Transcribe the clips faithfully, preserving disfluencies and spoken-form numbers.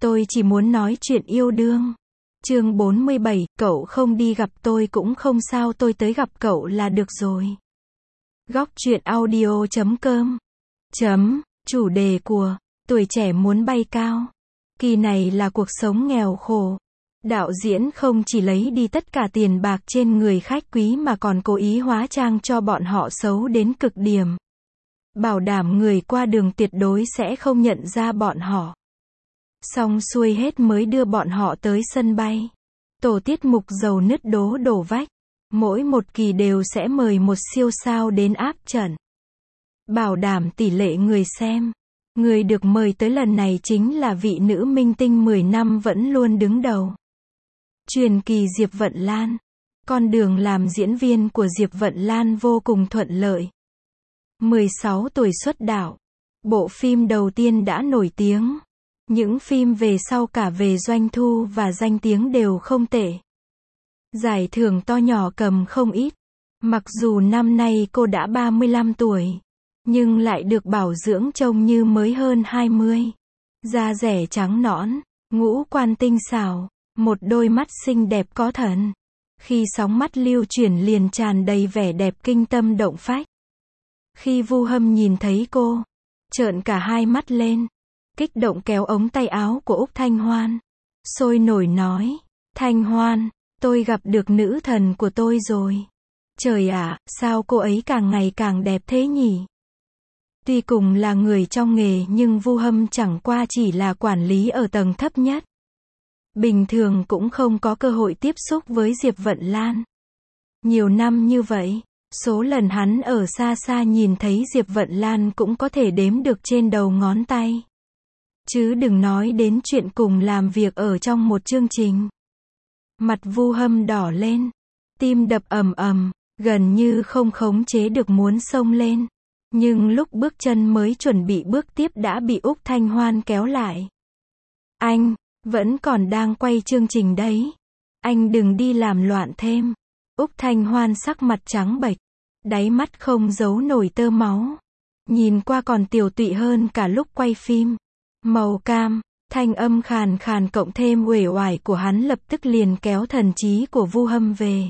Tôi chỉ muốn nói chuyện yêu đương. Chương bốn mươi bảy, cậu không đi gặp tôi cũng không sao, tôi tới gặp cậu là được rồi. Góc truyện audio chấm com chấm, chủ đề của Tuổi trẻ muốn bay cao. Kỳ này là cuộc sống nghèo khổ. Đạo diễn không chỉ lấy đi tất cả tiền bạc trên người khách quý mà còn cố ý hóa trang cho bọn họ xấu đến cực điểm. Bảo đảm người qua đường tuyệt đối sẽ không nhận ra bọn họ. Xong xuôi hết mới đưa bọn họ tới sân bay. Tổ tiết mục dầu nứt đố đổ vách. Mỗi một kỳ đều sẽ mời một siêu sao đến áp trận. Bảo đảm tỷ lệ người xem. Người được mời tới lần này chính là vị nữ minh tinh mười năm vẫn luôn đứng đầu. Truyền kỳ Diệp Vận Lan. Con đường làm diễn viên của Diệp Vận Lan vô cùng thuận lợi. mười sáu tuổi xuất đạo. Bộ phim đầu tiên đã nổi tiếng. Những phim về sau cả về doanh thu và danh tiếng đều không tệ. Giải thưởng to nhỏ cầm không ít. Mặc dù năm nay cô đã ba mươi lăm tuổi, nhưng lại được bảo dưỡng trông như mới hơn hai mươi. Da dẻ trắng nõn, ngũ quan tinh xảo, một đôi mắt xinh đẹp có thần. Khi sóng mắt lưu chuyển liền tràn đầy vẻ đẹp kinh tâm động phách. Khi Vu Hâm nhìn thấy cô, trợn cả hai mắt lên, kích động kéo ống tay áo của Úc Thanh Hoan, sôi nổi nói, Thanh Hoan, tôi gặp được nữ thần của tôi rồi. Trời ạ, sao cô ấy càng ngày càng đẹp thế nhỉ? Tuy cùng là người trong nghề nhưng Vu Hâm chẳng qua chỉ là quản lý ở tầng thấp nhất. Bình thường cũng không có cơ hội tiếp xúc với Diệp Vận Lan. Nhiều năm như vậy, số lần hắn ở xa xa nhìn thấy Diệp Vận Lan cũng có thể đếm được trên đầu ngón tay. Chứ đừng nói đến chuyện cùng làm việc ở trong một chương trình. Mặt Vu Hâm đỏ lên, tim đập ầm ầm, gần như không khống chế được muốn xông lên. Nhưng lúc bước chân mới chuẩn bị bước tiếp đã bị Úc Thanh Hoan kéo lại. Anh, vẫn còn đang quay chương trình đấy. Anh đừng đi làm loạn thêm. Úc Thanh Hoan sắc mặt trắng bệch, đáy mắt không giấu nổi tơ máu. Nhìn qua còn tiều tụy hơn cả lúc quay phim. Màu cam, thanh âm khàn khàn cộng thêm uể oải của hắn lập tức liền kéo thần trí của Vu Hâm về.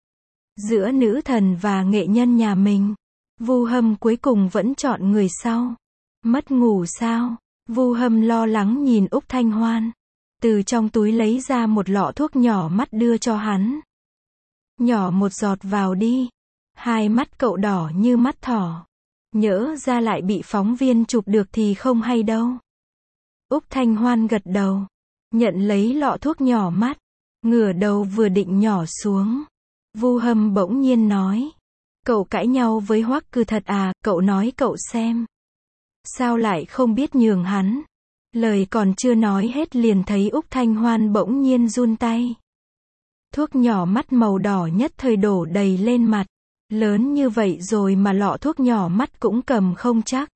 Giữa nữ thần và nghệ nhân nhà mình, Vu Hâm cuối cùng vẫn chọn người sau. Mất ngủ sao? Vu Hâm lo lắng nhìn Úc Thanh Hoan. Từ trong túi lấy ra một lọ thuốc nhỏ mắt đưa cho hắn. Nhỏ một giọt vào đi. Hai mắt cậu đỏ như mắt thỏ. Nhỡ ra lại bị phóng viên chụp được thì không hay đâu. Úc Thanh Hoan gật đầu. Nhận lấy lọ thuốc nhỏ mắt. Ngửa đầu vừa định nhỏ xuống. Vu Hâm bỗng nhiên nói. Cậu cãi nhau với Hoắc Cừ thật à, cậu nói cậu xem. Sao lại không biết nhường hắn? Lời còn chưa nói hết liền thấy Úc Thanh Hoan bỗng nhiên run tay. Thuốc nhỏ mắt màu đỏ nhất thời đổ đầy lên mặt. Lớn như vậy rồi mà lọ thuốc nhỏ mắt cũng cầm không chắc.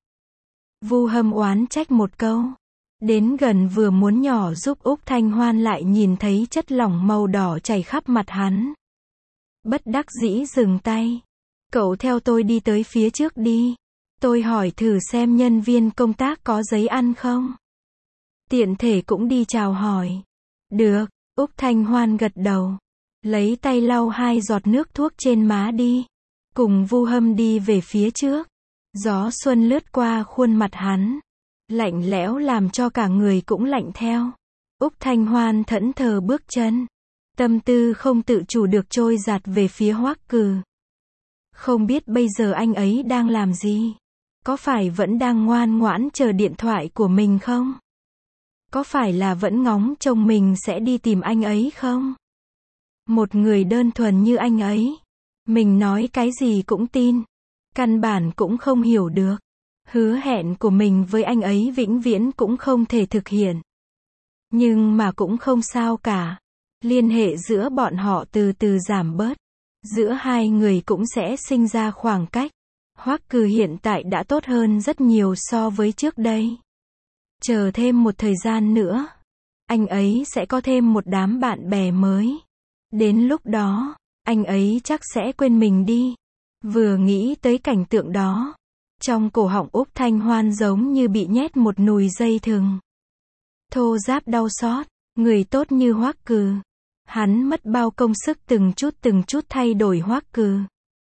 Vu Hâm oán trách một câu. Đến gần vừa muốn nhỏ giúp Úc Thanh Hoan lại nhìn thấy chất lỏng màu đỏ chảy khắp mặt hắn. Bất đắc dĩ dừng tay. Cậu theo tôi đi tới phía trước đi. Tôi hỏi thử xem nhân viên công tác có giấy ăn không. Tiện thể cũng đi chào hỏi. Được, Úc Thanh Hoan gật đầu. Lấy tay lau hai giọt nước thuốc trên má đi. Cùng Vu Hâm đi về phía trước. Gió xuân lướt qua khuôn mặt hắn. Lạnh lẽo làm cho cả người cũng lạnh theo. Úc Thanh Hoan thẫn thờ bước chân. Tâm tư không tự chủ được trôi dạt về phía Hoắc Cừ. Không biết bây giờ anh ấy đang làm gì? Có phải vẫn đang ngoan ngoãn chờ điện thoại của mình không? Có phải là vẫn ngóng trông mình sẽ đi tìm anh ấy không? Một người đơn thuần như anh ấy. Mình nói cái gì cũng tin. Căn bản cũng không hiểu được. Hứa hẹn của mình với anh ấy vĩnh viễn cũng không thể thực hiện. Nhưng mà cũng không sao cả. Liên hệ giữa bọn họ từ từ giảm bớt. Giữa hai người cũng sẽ sinh ra khoảng cách. Hoắc Cừ hiện tại đã tốt hơn rất nhiều so với trước đây. Chờ thêm một thời gian nữa, anh ấy sẽ có thêm một đám bạn bè mới. Đến lúc đó, anh ấy chắc sẽ quên mình đi. Vừa nghĩ tới cảnh tượng đó, trong cổ họng Úc Thanh Hoan giống như bị nhét một nùi dây thừng. thô ráp đau xót, người tốt như Hoắc Cừ. Hắn mất bao công sức từng chút từng chút thay đổi Hoắc Cừ.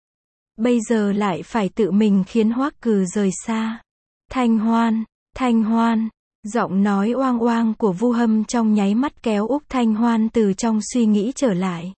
Bây giờ lại phải tự mình khiến Hoắc Cừ rời xa. Thanh Hoan, Thanh Hoan, giọng nói oang oang của Vu Hâm trong nháy mắt kéo Úc Thanh Hoan từ trong suy nghĩ trở lại.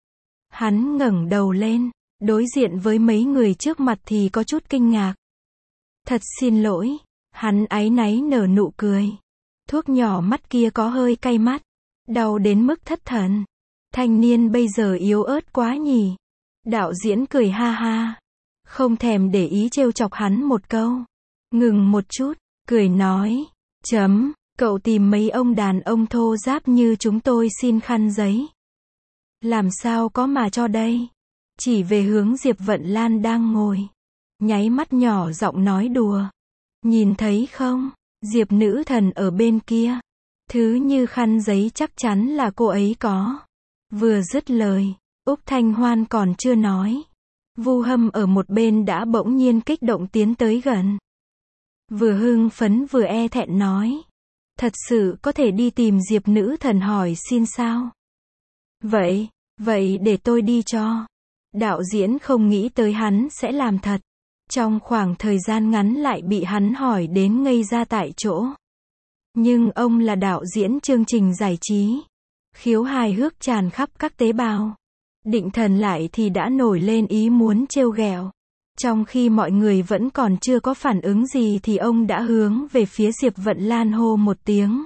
Hắn ngẩng đầu lên, đối diện với mấy người trước mặt thì có chút kinh ngạc. Thật xin lỗi, hắn áy náy nở nụ cười. Thuốc nhỏ mắt kia có hơi cay mắt, đau đến mức thất thần. Thanh niên bây giờ yếu ớt quá nhỉ. Đạo diễn cười ha ha, không thèm để ý trêu chọc hắn một câu. Ngừng một chút, cười nói, chấm, cậu tìm mấy ông đàn ông thô ráp như chúng tôi xin khăn giấy. Làm sao có mà cho đây. Chỉ về hướng Diệp Vận Lan đang ngồi. Nháy mắt nhỏ giọng nói đùa. Nhìn thấy không, Diệp nữ thần ở bên kia. Thứ như khăn giấy chắc chắn là cô ấy có. Vừa dứt lời, Úc Thanh Hoan còn chưa nói. Vu Hâm ở một bên đã bỗng nhiên kích động tiến tới gần. Vừa hưng phấn vừa e thẹn nói. Thật sự có thể đi tìm Diệp nữ thần hỏi xin sao? Vậy, vậy để tôi đi cho. Đạo diễn không nghĩ tới hắn sẽ làm thật. Trong khoảng thời gian ngắn lại bị hắn hỏi đến ngây ra tại chỗ. Nhưng ông là đạo diễn chương trình giải trí. Khiếu hài hước tràn khắp các tế bào. Định Thần lại thì đã nổi lên ý muốn trêu ghẹo. Trong khi mọi người vẫn còn chưa có phản ứng gì thì ông đã hướng về phía Diệp Vận Lan hô một tiếng.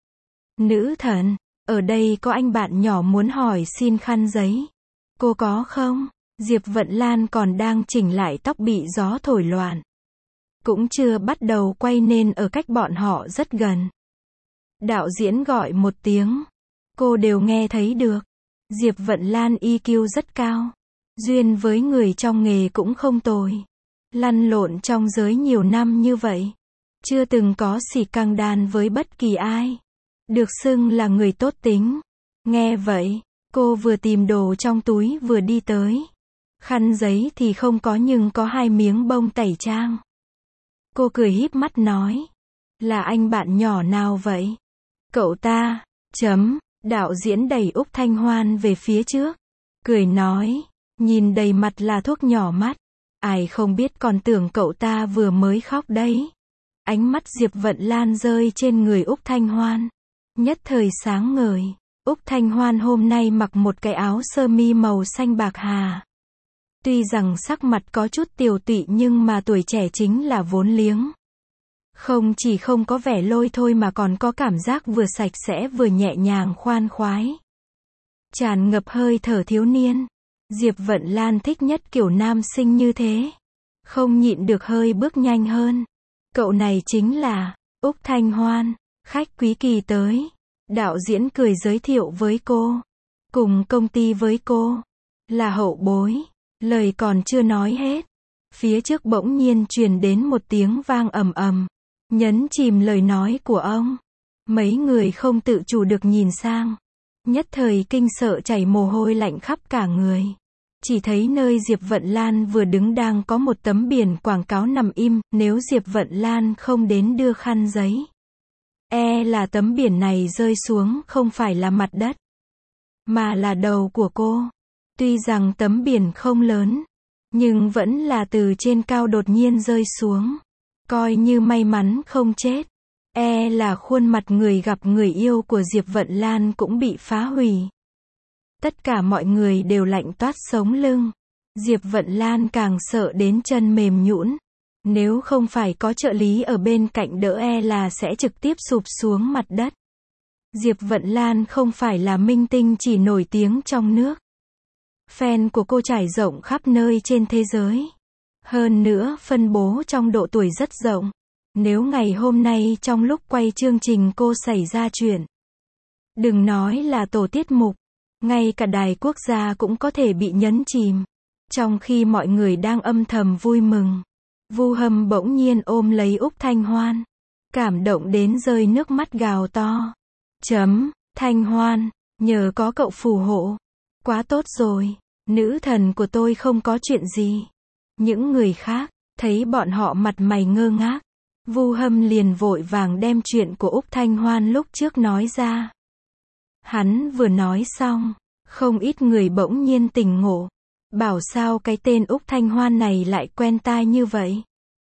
Nữ thần, ở đây có anh bạn nhỏ muốn hỏi xin khăn giấy. Cô có không? Diệp Vận Lan còn đang chỉnh lại tóc bị gió thổi loạn. Cũng chưa bắt đầu quay nên ở cách bọn họ rất gần. Đạo diễn gọi một tiếng. Cô đều nghe thấy được. Diệp Vận Lan i kiu rất cao. Duyên với người trong nghề cũng không tồi. Lăn lộn trong giới nhiều năm như vậy. Chưa từng có xì căng đan với bất kỳ ai. Được xưng là người tốt tính. Nghe vậy, cô vừa tìm đồ trong túi vừa đi tới. Khăn giấy thì không có nhưng có hai miếng bông tẩy trang. Cô cười híp mắt nói. Là anh bạn nhỏ nào vậy? Cậu ta, chấm, đạo diễn đẩy Úc Thanh Hoan về phía trước. Cười nói, nhìn đầy mặt là thuốc nhỏ mắt. Ai không biết còn tưởng cậu ta vừa mới khóc đấy. Ánh mắt Diệp Vận Lan rơi trên người Úc Thanh Hoan. Nhất thời sáng ngời. Úc Thanh Hoan hôm nay mặc một cái áo sơ mi màu xanh bạc hà. Tuy rằng sắc mặt có chút tiều tụy nhưng mà tuổi trẻ chính là vốn liếng. Không chỉ không có vẻ lôi thôi mà còn có cảm giác vừa sạch sẽ vừa nhẹ nhàng khoan khoái. Tràn ngập hơi thở thiếu niên. Diệp Vận Lan thích nhất kiểu nam sinh như thế. Không nhịn được hơi bước nhanh hơn. Cậu này chính là Úc Thanh Hoan, khách quý kỳ tới. Đạo diễn cười giới thiệu với cô. Cùng công ty với cô. Là hậu bối. Lời còn chưa nói hết. Phía trước bỗng nhiên truyền đến một tiếng vang ầm ầm. Nhấn chìm lời nói của ông. Mấy người không tự chủ được nhìn sang. Nhất thời kinh sợ chảy mồ hôi lạnh khắp cả người. Chỉ thấy nơi Diệp Vận Lan vừa đứng đang có một tấm biển quảng cáo nằm im, nếu Diệp Vận Lan không đến đưa khăn giấy. E là tấm biển này rơi xuống không phải là mặt đất, mà là đầu của cô. Tuy rằng tấm biển không lớn, nhưng vẫn là từ trên cao đột nhiên rơi xuống. Coi như may mắn không chết. E là khuôn mặt người gặp người yêu của Diệp Vận Lan cũng bị phá hủy. Tất cả mọi người đều lạnh toát sống lưng. Diệp Vận Lan càng sợ đến chân mềm nhũn. Nếu không phải có trợ lý ở bên cạnh đỡ e là sẽ trực tiếp sụp xuống mặt đất. Diệp Vận Lan không phải là minh tinh chỉ nổi tiếng trong nước. Fan của cô trải rộng khắp nơi trên thế giới. Hơn nữa phân bố trong độ tuổi rất rộng. Nếu ngày hôm nay trong lúc quay chương trình cô xảy ra chuyện, đừng nói là tổ tiết mục, ngay cả đài quốc gia cũng có thể bị nhấn chìm. Trong khi mọi người đang âm thầm vui mừng, Vu Hâm bỗng nhiên ôm lấy Úc Thanh Hoan. Cảm động đến rơi nước mắt gào to. Chấm, Thanh Hoan, nhờ có cậu phù hộ. Quá tốt rồi, nữ thần của tôi không có chuyện gì. Những người khác, thấy bọn họ mặt mày ngơ ngác. Vu Hâm liền vội vàng đem chuyện của Úc Thanh Hoan lúc trước nói ra. Hắn vừa nói xong, không ít người bỗng nhiên tỉnh ngộ. Bảo sao cái tên Úc Thanh Hoan này lại quen tai như vậy.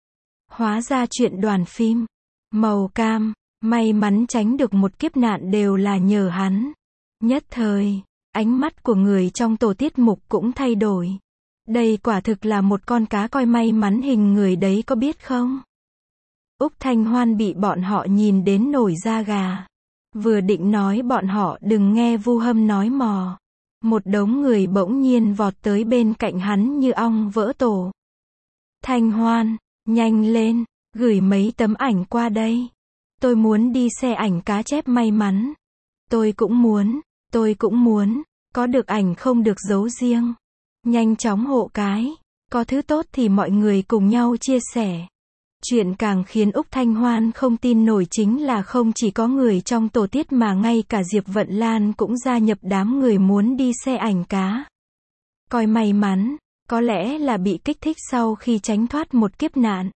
Hóa ra chuyện đoàn phim Màu Cam, may mắn tránh được một kiếp nạn đều là nhờ hắn. Nhất thời, ánh mắt của người trong tổ tiết mục cũng thay đổi. Đây quả thực là một con cá coi may mắn hình người đấy có biết không? Úc Thanh Hoan bị bọn họ nhìn đến nổi da gà. Vừa định nói bọn họ đừng nghe Vu Hâm nói mò. Một đống người bỗng nhiên vọt tới bên cạnh hắn như ong vỡ tổ. Thanh Hoan, nhanh lên, gửi mấy tấm ảnh qua đây. Tôi muốn đi xe ảnh cá chép may mắn. Tôi cũng muốn, tôi cũng muốn, có được ảnh không được giấu riêng. Nhanh chóng hộ cái, có thứ tốt thì mọi người cùng nhau chia sẻ. Chuyện càng khiến Úc Thanh Hoan không tin nổi chính là không chỉ có người trong tổ tiết mà ngay cả Diệp Vận Lan cũng gia nhập đám người muốn đi xe ảnh cá. Coi may mắn, có lẽ là bị kích thích sau khi tránh thoát một kiếp nạn.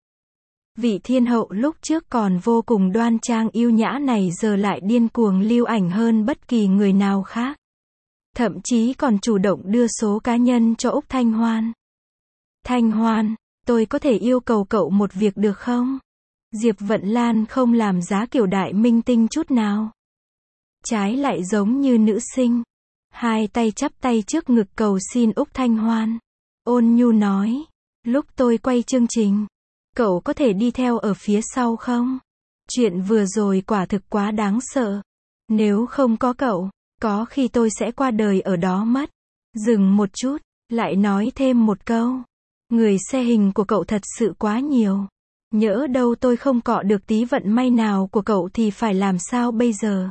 Vị thiên hậu lúc trước còn vô cùng đoan trang yêu nhã này giờ lại điên cuồng lưu ảnh hơn bất kỳ người nào khác. Thậm chí còn chủ động đưa số cá nhân cho Úc Thanh Hoan. Thanh Hoan, tôi có thể yêu cầu cậu một việc được không? Diệp Vận Lan không làm giá kiểu đại minh tinh chút nào. Trái lại giống như nữ sinh. Hai tay chắp tay trước ngực cầu xin Úc Thanh Hoan. Ôn nhu nói, lúc tôi quay chương trình, cậu có thể đi theo ở phía sau không? Chuyện vừa rồi quả thực quá đáng sợ. Nếu không có cậu, có khi tôi sẽ qua đời ở đó mất. Dừng một chút, lại nói thêm một câu. Người xe hình của cậu thật sự quá nhiều. Nhỡ đâu tôi không cọ được tí vận may nào của cậu thì phải làm sao bây giờ?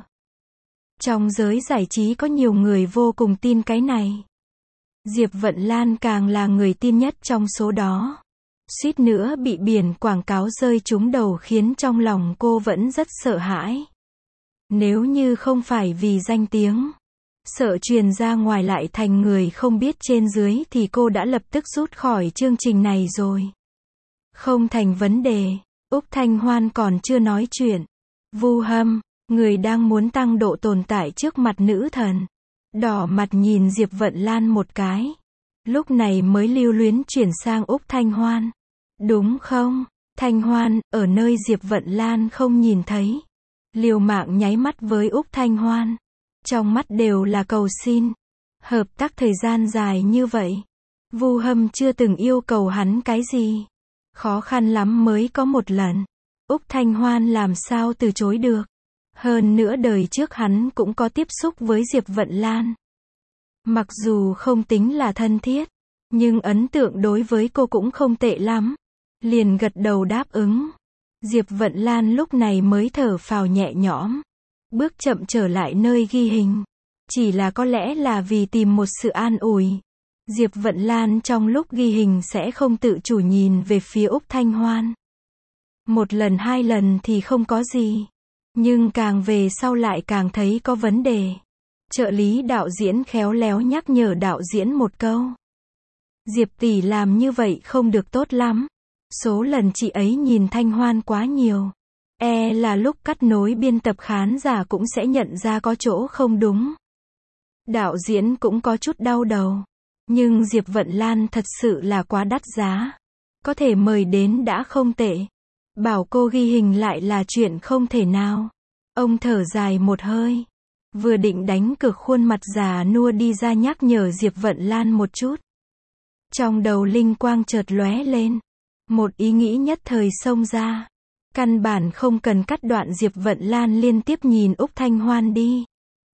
Trong giới giải trí có nhiều người vô cùng tin cái này. Diệp Vận Lan càng là người tin nhất trong số đó. Suýt nữa bị biển quảng cáo rơi trúng đầu khiến trong lòng cô vẫn rất sợ hãi. Nếu như không phải vì danh tiếng, sợ truyền ra ngoài lại thành người không biết trên dưới thì cô đã lập tức rút khỏi chương trình này rồi. Không thành vấn đề, Úc Thanh Hoan còn chưa nói chuyện. Vu Hâm, người đang muốn tăng độ tồn tại trước mặt nữ thần, đỏ mặt nhìn Diệp Vận Lan một cái. Lúc này mới lưu luyến chuyển sang Úc Thanh Hoan. Đúng không? Thanh Hoan, ở nơi Diệp Vận Lan không nhìn thấy. Liều mạng nháy mắt với Úc Thanh Hoan. Trong mắt đều là cầu xin. Hợp tác thời gian dài như vậy. Vu Hâm chưa từng yêu cầu hắn cái gì. Khó khăn lắm mới có một lần. Úc Thanh Hoan làm sao từ chối được. Hơn nữa đời trước hắn cũng có tiếp xúc với Diệp Vận Lan. Mặc dù không tính là thân thiết, nhưng ấn tượng đối với cô cũng không tệ lắm. Liền gật đầu đáp ứng. Diệp Vận Lan lúc này mới thở phào nhẹ nhõm. Bước chậm trở lại nơi ghi hình. Chỉ là có lẽ là vì tìm một sự an ủi. Diệp Vận Lan trong lúc ghi hình sẽ không tự chủ nhìn về phía Úc Thanh Hoan. Một lần hai lần thì không có gì. Nhưng càng về sau lại càng thấy có vấn đề. Trợ lý đạo diễn khéo léo nhắc nhở đạo diễn một câu. Diệp tỷ làm như vậy không được tốt lắm. Số lần chị ấy nhìn Thanh Hoan quá nhiều. E là lúc cắt nối biên tập khán giả cũng sẽ nhận ra có chỗ không đúng. Đạo diễn cũng có chút đau đầu. Nhưng Diệp Vận Lan thật sự là quá đắt giá. Có thể mời đến đã không tệ. Bảo cô ghi hình lại là chuyện không thể nào. Ông thở dài một hơi. Vừa định đánh cược khuôn mặt già nua đi ra nhắc nhở Diệp Vận Lan một chút. Trong đầu linh quang chợt lóe lên. Một ý nghĩ nhất thời xông ra. Căn bản không cần cắt đoạn Diệp Vận Lan liên tiếp nhìn Úc Thanh Hoan đi.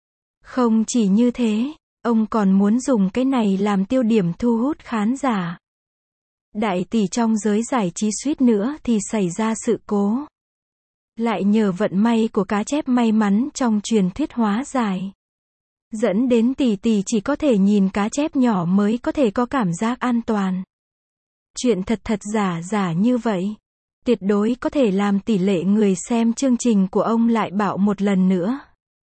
Không chỉ như thế, ông còn muốn dùng cái này làm tiêu điểm thu hút khán giả. Đại tỷ trong giới giải trí suýt nữa thì xảy ra sự cố. Lại nhờ vận may của cá chép may mắn trong truyền thuyết hóa giải. Dẫn đến tỷ tỷ chỉ có thể nhìn cá chép nhỏ mới có thể có cảm giác an toàn. Chuyện thật thật giả giả như vậy. Tuyệt đối có thể làm tỷ lệ người xem chương trình của ông lại bạo một lần nữa.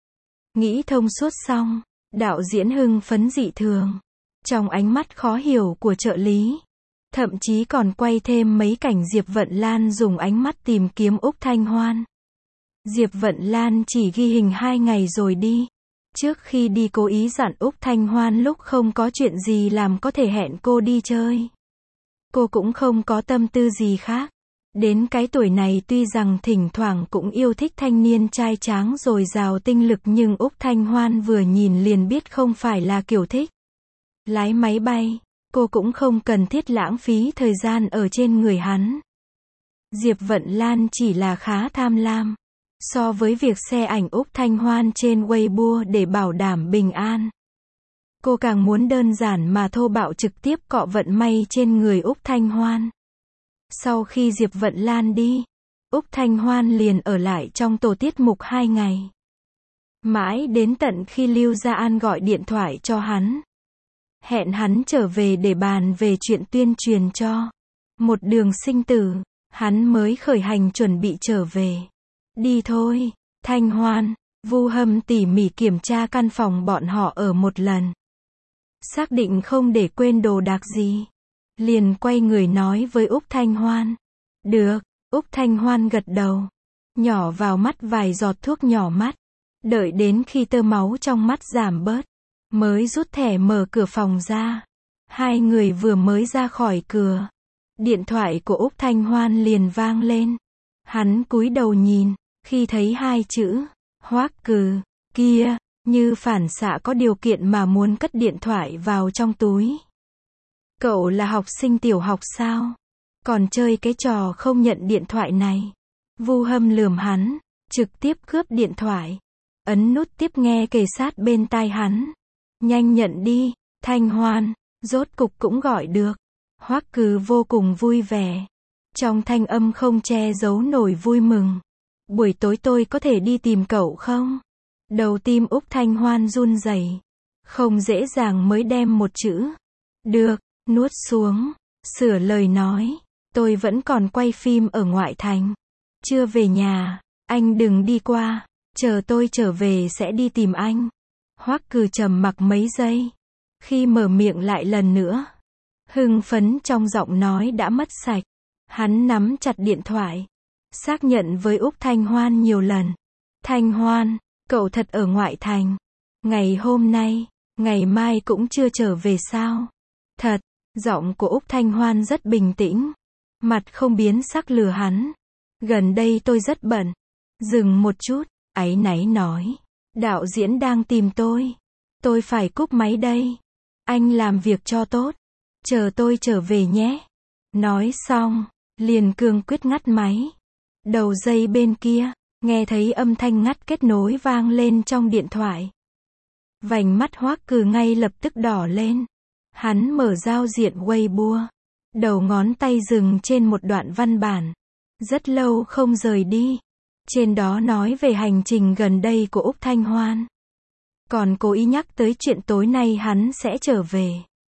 Nghĩ thông suốt xong, đạo diễn hưng phấn dị thường. Trong ánh mắt khó hiểu của trợ lý, Thậm chí còn quay thêm mấy cảnh Diệp Vận Lan dùng ánh mắt tìm kiếm Úc Thanh Hoan. Diệp Vận Lan chỉ ghi hình hai ngày rồi đi. Trước khi đi cố ý dặn Úc Thanh Hoan lúc không có chuyện gì làm có thể hẹn cô đi chơi. Cô cũng không có tâm tư gì khác. Đến cái tuổi này tuy rằng thỉnh thoảng cũng yêu thích thanh niên trai tráng dồi dào tinh lực nhưng Úc Thanh Hoan vừa nhìn liền biết không phải là kiểu thích. Lái máy bay, cô cũng không cần thiết lãng phí thời gian ở trên người hắn. Diệp Vận Lan chỉ là khá tham lam. So với việc share ảnh Úc Thanh Hoan trên Weibo để bảo đảm bình an, cô càng muốn đơn giản mà thô bạo trực tiếp cọ vận may trên người Úc Thanh Hoan. Sau khi Diệp Vận Lan đi, Úc Thanh Hoan liền ở lại trong tổ tiết mục hai ngày. Mãi đến tận khi Lưu Gia An gọi điện thoại cho hắn, hẹn hắn trở về để bàn về chuyện tuyên truyền cho Một Đường Sinh Tử, hắn mới khởi hành chuẩn bị trở về. Đi thôi, Thanh Hoan. Vu Hâm tỉ mỉ kiểm tra căn phòng bọn họ ở một lần. Xác định không để quên đồ đạc gì. Liền quay người nói với Úc Thanh Hoan. Được, Úc Thanh Hoan gật đầu. Nhỏ vào mắt vài giọt thuốc nhỏ mắt. Đợi đến khi tơ máu trong mắt giảm bớt, mới rút thẻ mở cửa phòng ra. Hai người vừa mới ra khỏi cửa, điện thoại của Úc Thanh Hoan liền vang lên. Hắn cúi đầu nhìn, khi thấy hai chữ Hoắc Cừ kia, như phản xạ có điều kiện mà muốn cất điện thoại vào trong túi. Cậu là học sinh tiểu học sao? Còn chơi cái trò không nhận điện thoại này. Vu Hâm lườm hắn, trực tiếp cướp điện thoại, ấn nút tiếp nghe kề sát bên tai hắn. Nhanh nhận đi, Thanh Hoan, rốt cục cũng gọi được. Hoắc Cừ vô cùng vui vẻ. Trong thanh âm không che giấu nổi vui mừng. Buổi tối tôi có thể đi tìm cậu không? Đầu tim Úc Thanh Hoan run rẩy, không dễ dàng mới đem một chữ được nuốt xuống, sửa lời nói, tôi vẫn còn quay phim ở ngoại thành, chưa về nhà, anh đừng đi qua, chờ tôi trở về sẽ đi tìm anh. Hoắc Cừ trầm mặc mấy giây, khi mở miệng lại lần nữa, hưng phấn trong giọng nói đã mất sạch. Hắn nắm chặt điện thoại, xác nhận với Úc Thanh Hoan nhiều lần. Thanh Hoan, cậu thật ở ngoại thành. Ngày hôm nay, ngày mai cũng chưa trở về sao? Thật, giọng của Úc Thanh Hoan rất bình tĩnh. Mặt không biến sắc lừa hắn. Gần đây tôi rất bận. Dừng một chút, áy náy nói. Đạo diễn đang tìm tôi. Tôi phải cúp máy đây. Anh làm việc cho tốt. Chờ tôi trở về nhé. Nói xong, liền cương quyết ngắt máy. Đầu dây bên kia, nghe thấy âm thanh ngắt kết nối vang lên trong điện thoại. Vành mắt Hoắc Cừ ngay lập tức đỏ lên. Hắn mở giao diện Weibo. Đầu ngón tay dừng trên một đoạn văn bản. Rất lâu không rời đi. Trên đó nói về hành trình gần đây của Úc Thanh Hoan. Còn cố ý nhắc tới chuyện tối nay hắn sẽ trở về.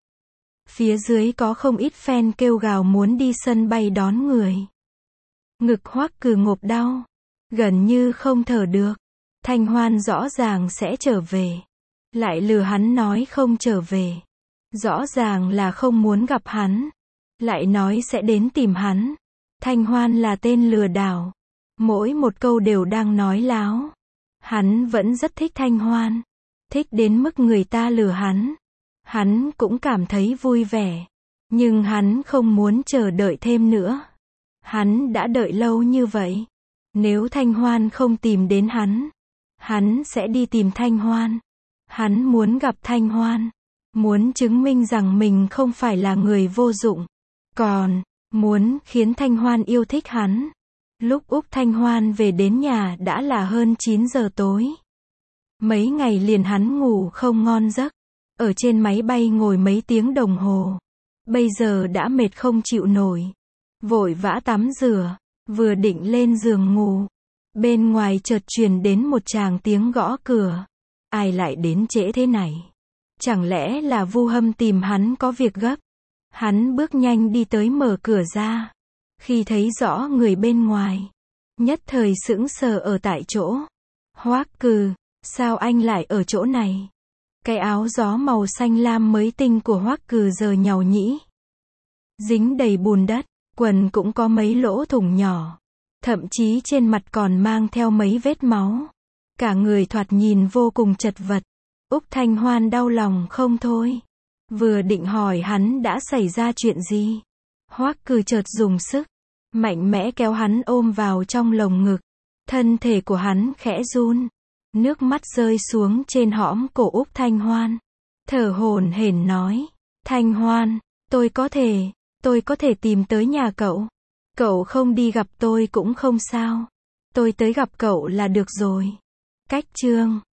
Phía dưới có không ít fan kêu gào muốn đi sân bay đón người. Ngực Hoắc Cừ ngộp đau, gần như không thở được. Thanh Hoan rõ ràng sẽ trở về, lại lừa hắn nói không trở về. Rõ ràng là không muốn gặp hắn, lại nói sẽ đến tìm hắn. Thanh Hoan là tên lừa đảo, mỗi một câu đều đang nói láo. Hắn vẫn rất thích Thanh Hoan, thích đến mức người ta lừa hắn. Hắn cũng cảm thấy vui vẻ, nhưng hắn không muốn chờ đợi thêm nữa. Hắn đã đợi lâu như vậy. Nếu Thanh Hoan không tìm đến hắn, hắn sẽ đi tìm Thanh Hoan. Hắn muốn gặp Thanh Hoan, muốn chứng minh rằng mình không phải là người vô dụng, còn muốn khiến Thanh Hoan yêu thích hắn. Lúc Úc Thanh Hoan về đến nhà đã là hơn chín giờ tối. Mấy ngày liền hắn ngủ không ngon giấc. Ở trên máy bay ngồi mấy tiếng đồng hồ. Bây giờ đã mệt không chịu nổi. Vội vã tắm rửa, vừa định lên giường ngủ. Bên ngoài chợt truyền đến một tràng tiếng gõ cửa. Ai lại đến trễ thế này? Chẳng lẽ là Vu Hâm tìm hắn có việc gấp? Hắn bước nhanh đi tới mở cửa ra. Khi thấy rõ người bên ngoài, nhất thời sững sờ ở tại chỗ. Hoắc Cừ, sao anh lại ở chỗ này? Cái áo gió màu xanh lam mới tinh của Hoắc Cừ giờ nhàu nhĩ. dính đầy bùn đất, quần cũng có mấy lỗ thủng nhỏ, thậm chí trên mặt còn mang theo mấy vết máu. Cả người thoạt nhìn vô cùng chật vật. Úc Thanh Hoan đau lòng không thôi. Vừa định hỏi hắn đã xảy ra chuyện gì. Hoắc Cử chợt dùng sức, mạnh mẽ kéo hắn ôm vào trong lồng ngực. Thân thể của hắn khẽ run. Nước mắt rơi xuống trên hõm cổ Úc Thanh Hoan. Thở hổn hển nói. Thanh Hoan, tôi có thể, tôi có thể tìm tới nhà cậu. Cậu không đi gặp tôi cũng không sao. Tôi tới gặp cậu là được rồi. Cách chương